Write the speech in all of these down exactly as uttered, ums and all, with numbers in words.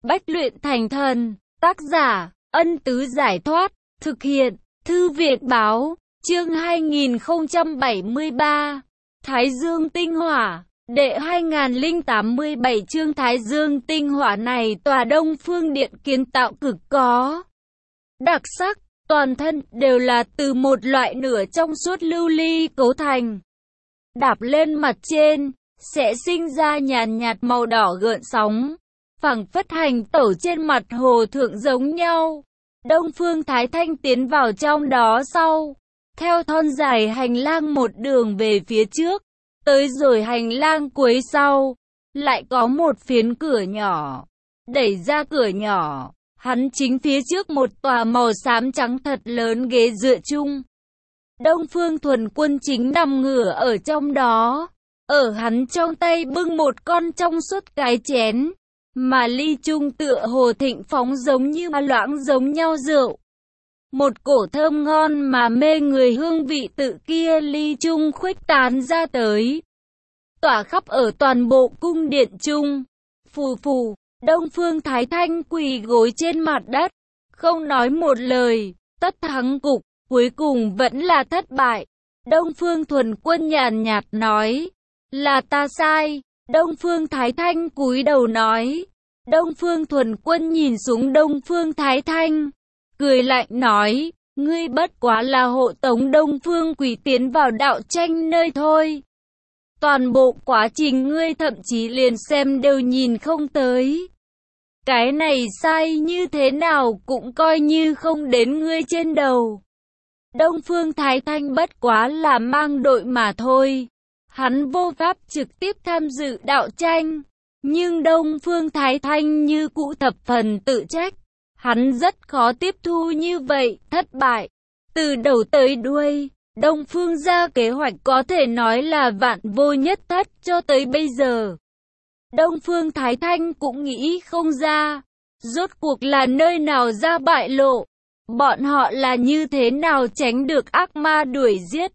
Bách luyện thành thần. Tác giả, Ân Tứ Giải Thoát. Thực hiện, Thư viện Báo. Chương hai nghìn không trăm bảy mươi ba. Thái Dương Tinh Hỏa. Đệ hai nghìn không trăm tám mươi bảy chương Thái Dương Tinh Hỏa này tòa Đông Phương Điện kiến tạo cực có đặc sắc, toàn thân đều là từ một loại nửa trong suốt lưu ly cấu thành. Đạp lên mặt trên, sẽ sinh ra nhàn nhạt màu đỏ gợn sóng, phảng phất hành tẩu trên mặt hồ thượng giống nhau. Đông Phương Thái Thanh tiến vào trong đó sau, theo thon dài hành lang một đường về phía trước, tới rồi hành lang cuối sau, lại có một phiến cửa nhỏ. Đẩy ra cửa nhỏ, hắn chính phía trước một tòa màu xám trắng thật lớn ghế dựa chung. Đông Phương Thuần Quân chính nằm ngửa ở trong đó, ở hắn trong tay bưng một con trong suốt cái chén, mà ly chung tựa hồ thịnh phóng giống như ma loãng giống nhau rượu. Một cổ thơm ngon mà mê người hương vị tự kia ly chung khuếch tán ra tới, tỏa khắp ở toàn bộ cung điện chung. Phù phù, Đông Phương Thái Thanh quỳ gối trên mặt đất, không nói một lời. Tất thắng cục, cuối cùng vẫn là thất bại. Đông Phương Thuần Quân nhàn nhạt nói, là ta sai. Đông Phương Thái Thanh cúi đầu nói. Đông Phương Thuần Quân nhìn xuống Đông Phương Thái Thanh, cười lạnh nói, ngươi bất quá là hộ tống Đông Phương Quỷ tiến vào đạo tranh nơi thôi. Toàn bộ quá trình ngươi thậm chí liền xem đều nhìn không tới. Cái này sai như thế nào cũng coi như không đến ngươi trên đầu. Đông Phương Thái Thanh bất quá là mang đội mà thôi. Hắn vô pháp trực tiếp tham dự đạo tranh. Nhưng Đông Phương Thái Thanh như cũ thập phần tự trách. Hắn rất khó tiếp thu như vậy, thất bại. Từ đầu tới đuôi, Đông Phương ra kế hoạch có thể nói là vạn vô nhất thất cho tới bây giờ. Đông Phương Thái Thanh cũng nghĩ không ra, rốt cuộc là nơi nào ra bại lộ. Bọn họ là như thế nào tránh được ác ma đuổi giết.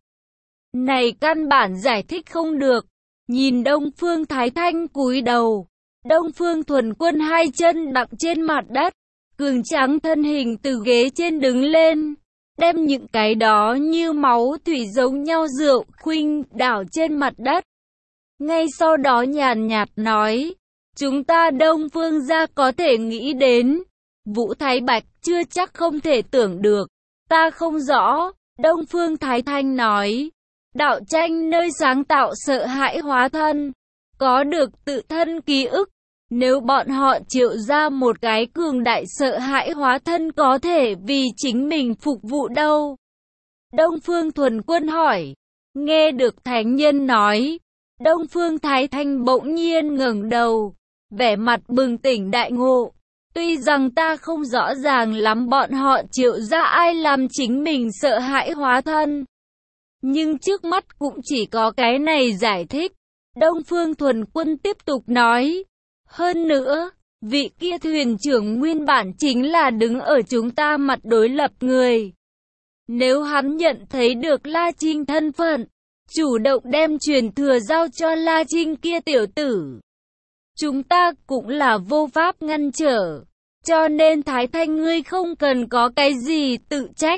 Này căn bản giải thích không được. Nhìn Đông Phương Thái Thanh cúi đầu, Đông Phương Thuần Quân hai chân đặt trên mặt đất, cường tráng thân hình từ ghế trên đứng lên, đem những cái đó như máu thủy giống nhau rượu khuynh đảo trên mặt đất. Ngay sau đó nhàn nhạt nói, chúng ta Đông Phương gia có thể nghĩ đến, Vũ Thái Bạch chưa chắc không thể tưởng được. Ta không rõ. Đông Phương Thái Thanh nói, đạo tranh nơi sáng tạo sợ hãi hóa thân, có được tự thân ký ức. Nếu bọn họ triệu ra một cái cường đại sợ hãi hóa thân có thể vì chính mình phục vụ đâu? Đông Phương Thuần Quân hỏi. Nghe được thánh nhân nói, Đông Phương Thái Thanh bỗng nhiên ngẩng đầu, vẻ mặt bừng tỉnh đại ngộ. Tuy rằng ta không rõ ràng lắm bọn họ triệu ra ai làm chính mình sợ hãi hóa thân, nhưng trước mắt cũng chỉ có cái này giải thích. Đông Phương Thuần Quân tiếp tục nói, hơn nữa, vị kia thuyền trưởng nguyên bản chính là đứng ở chúng ta mặt đối lập người. Nếu hắn nhận thấy được La Trinh thân phận, chủ động đem truyền thừa giao cho La Trinh kia tiểu tử, chúng ta cũng là vô pháp ngăn trở. Cho nên Thái Thanh ngươi không cần có cái gì tự trách.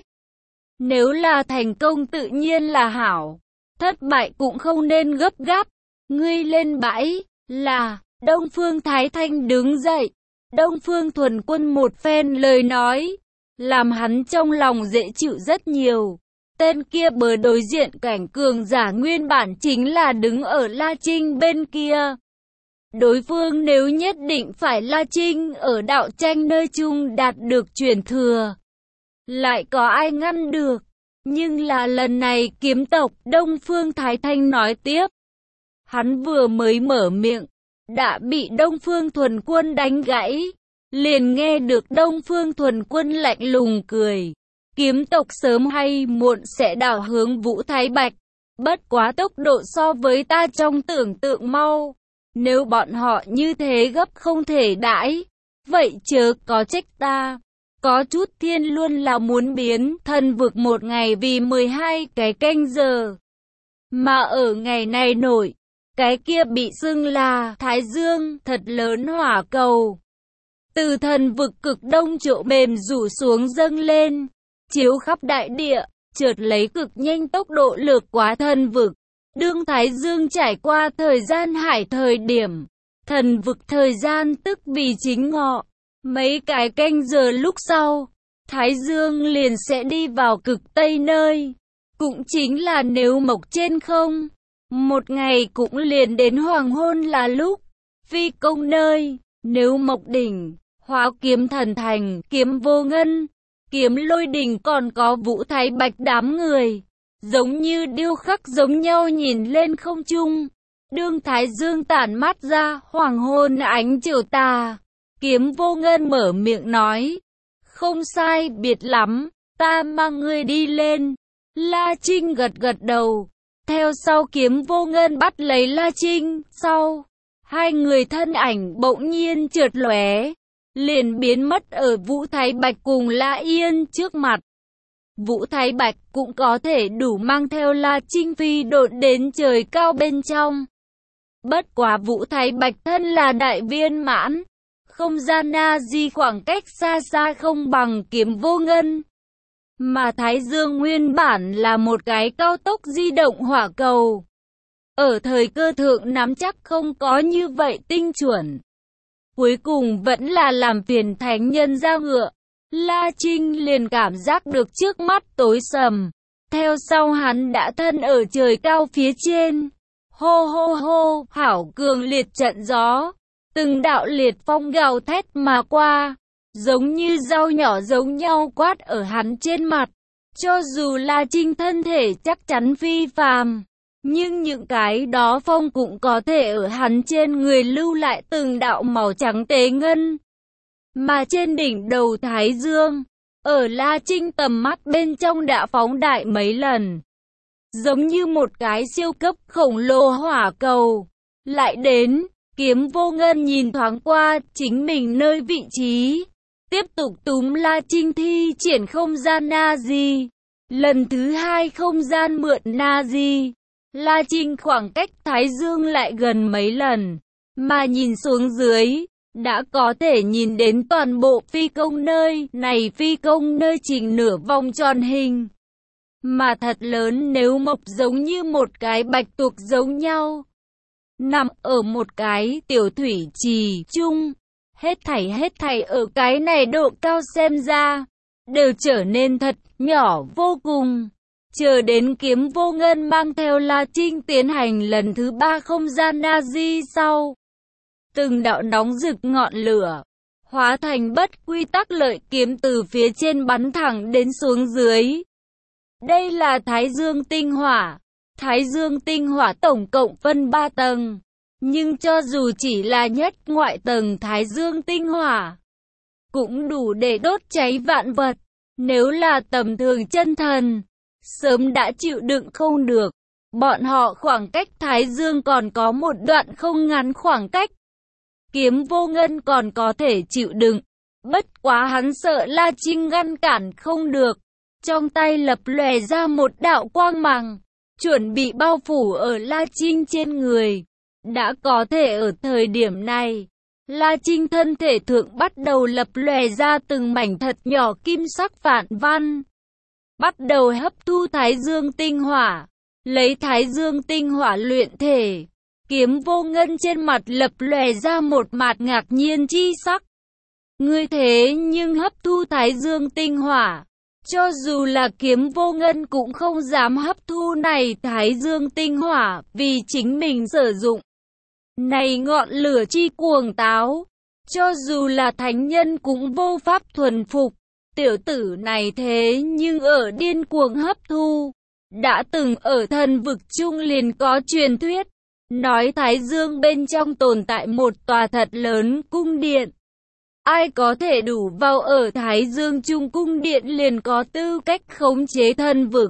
Nếu là thành công tự nhiên là hảo, thất bại cũng không nên gấp gáp. Ngươi lên bãi, là. Đông Phương Thái Thanh đứng dậy. Đông Phương Thuần Quân một phen lời nói, làm hắn trong lòng dễ chịu rất nhiều. Tên kia bờ đối diện cảnh cường giả nguyên bản chính là đứng ở La Trinh bên kia. Đối phương nếu nhất định phải La Trinh ở đạo tranh nơi chung đạt được truyền thừa, lại có ai ngăn được. Nhưng là lần này kiếm tộc, Đông Phương Thái Thanh nói tiếp. Hắn vừa mới mở miệng, đã bị Đông Phương Thuần Quân đánh gãy. Liền nghe được Đông Phương Thuần Quân lạnh lùng cười. Kiếm tộc sớm hay muộn sẽ đảo hướng Vũ Thái Bạch. Bất quá tốc độ so với ta trong tưởng tượng mau. Nếu bọn họ như thế gấp không thể đãi, vậy chớ có trách ta. Có chút thiên luôn là muốn biến thần vực một ngày vì mười hai cái canh giờ. Mà ở ngày này nổi, cái kia bị xưng là Thái Dương thật lớn hỏa cầu. từ thần vực cực đông chỗ mềm rủ xuống dâng lên, chiếu khắp đại địa, chợt lấy cực nhanh tốc độ lược quá thần vực. Đương Thái Dương trải qua thời gian hải thời điểm, thần vực thời gian tức vì chính ngọ, mấy cái canh giờ lúc sau, Thái Dương liền sẽ đi vào cực tây nơi, cũng chính là nếu mộc trên không, một ngày cũng liền đến hoàng hôn là lúc, phi công nơi, nếu mộc đỉnh, hóa kiếm thần thành, kiếm vô ngân, kiếm lôi đỉnh còn có Vũ Thái Bạch đám người, giống như điêu khắc giống nhau nhìn lên không trung. Đương Thái Dương tản mát ra, hoàng hôn ánh chiều tà, kiếm vô ngân mở miệng nói, không sai biệt lắm, ta mang ngươi đi lên. La Trinh gật gật đầu, theo sau kiếm vô ngân bắt lấy La Trinh, sau, hai người thân ảnh bỗng nhiên chợt lóe, liền biến mất ở Vũ Thái Bạch cùng La Yên trước mặt. Vũ Thái Bạch cũng có thể đủ mang theo La Trinh phi độn đến trời cao bên trong. Bất quá Vũ Thái Bạch thân là đại viên mãn, không gian na di khoảng cách xa xa không bằng kiếm vô ngân. Mà Thái Dương nguyên bản là một cái cao tốc di động hỏa cầu. Ở thời cơ thượng nắm chắc không có như vậy tinh chuẩn. Cuối cùng vẫn là làm phiền thánh nhân ra ngựa. La Trinh liền cảm giác được trước mắt tối sầm. Theo sau hắn đã thân ở trời cao phía trên. Hô hô hô, hảo cường liệt trận gió. Từng đạo liệt phong gào thét mà qua. Giống như dao nhỏ giống nhau quát ở hắn trên mặt. Cho dù La Trinh thân thể chắc chắn phi phàm, nhưng những cái đó phong cũng có thể ở hắn trên người lưu lại từng đạo màu trắng tế ngân. Mà trên đỉnh đầu Thái Dương, ở La Trinh tầm mắt bên trong đã phóng đại mấy lần. Giống như một cái siêu cấp khổng lồ hỏa cầu. Lại đến, kiếm vô ngân nhìn thoáng qua chính mình nơi vị trí. Tiếp tục túm La Trinh thi triển không gian na di. Lần thứ hai không gian mượn na di. La Trinh khoảng cách Thái Dương lại gần mấy lần. Mà nhìn xuống dưới, đã có thể nhìn đến toàn bộ phi công nơi. Này phi công nơi chỉnh nửa vòng tròn hình. Mà thật lớn nếu mộc giống như một cái bạch tuộc giống nhau. Nằm ở một cái tiểu thủy trì chung. Hết thảy hết thảy ở cái này độ cao xem ra, đều trở nên thật nhỏ vô cùng. Chờ đến kiếm vô ngân mang theo La Trinh tiến hành lần thứ ba không gian na di sau. Từng đạo nóng rực ngọn lửa, hóa thành bất quy tắc lợi kiếm từ phía trên bắn thẳng đến xuống dưới. Đây là Thái Dương tinh hỏa. Thái Dương tinh hỏa tổng cộng phân ba tầng. Nhưng cho dù chỉ là nhất ngoại tầng Thái Dương tinh hỏa, cũng đủ để đốt cháy vạn vật. Nếu là tầm thường chân thần, sớm đã chịu đựng không được. Bọn họ khoảng cách Thái Dương còn có một đoạn không ngắn khoảng cách. Kiếm vô ngân còn có thể chịu đựng. Bất quá hắn sợ La Trinh ngăn cản không được. Trong tay lập lòe ra một đạo quang mang, chuẩn bị bao phủ ở La Trinh trên người. Đã có thể ở thời điểm này, La Trinh thân thể thượng bắt đầu lập lòe ra từng mảnh thật nhỏ kim sắc phản văn. Bắt đầu hấp thu Thái Dương tinh hỏa, lấy Thái Dương tinh hỏa luyện thể. Kiếm vô ngân trên mặt lập lòe ra một mặt ngạc nhiên chi sắc. Ngươi thế nhưng hấp thu Thái Dương tinh hỏa. Cho dù là kiếm vô ngân cũng không dám hấp thu này Thái Dương tinh hỏa vì chính mình sử dụng. Này ngọn lửa chi cuồng táo, cho dù là thánh nhân cũng vô pháp thuần phục. Tiểu tử này thế nhưng ở điên cuồng hấp thu. Đã từng ở thần vực chung liền có truyền thuyết, nói Thái Dương bên trong tồn tại một tòa thật lớn cung điện. Ai có thể đủ vào ở Thái Dương Trung cung điện liền có tư cách khống chế thần vực.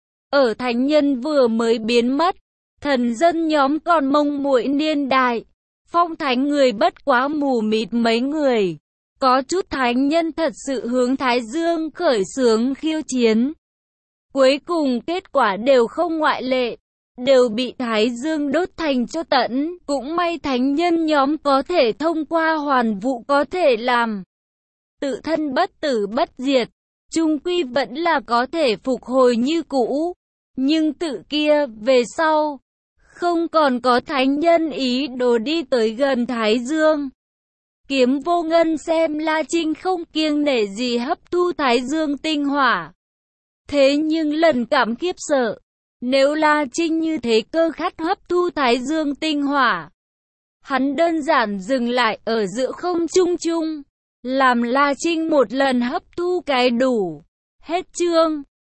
Ở thánh nhân vừa mới biến mất, thần dân nhóm còn mông muội niên đại, phong thánh người bất quá mù mịt mấy người. Có chút thánh nhân thật sự hướng Thái Dương khởi xướng khiêu chiến. Cuối cùng kết quả đều không ngoại lệ. đều bị Thái Dương đốt thành cho tẫn. Cũng may thánh nhân nhóm có thể thông qua hoàn vụ có thể làm tự thân bất tử bất diệt, chung quy vẫn là có thể phục hồi như cũ. Nhưng tự kia, về sau, không còn có thánh nhân ý đồ đi tới gần Thái Dương. Kiếm Vô Ngân xem La Trinh không kiêng nể gì hấp thu Thái Dương tinh hỏa. Thế nhưng lần cảm khiếp sợ, nếu La Trinh như thế cơ khát hấp thu Thái Dương tinh hỏa, hắn đơn giản dừng lại ở giữa không trung trung, làm La Trinh một lần hấp thu cái đủ. Hết chương.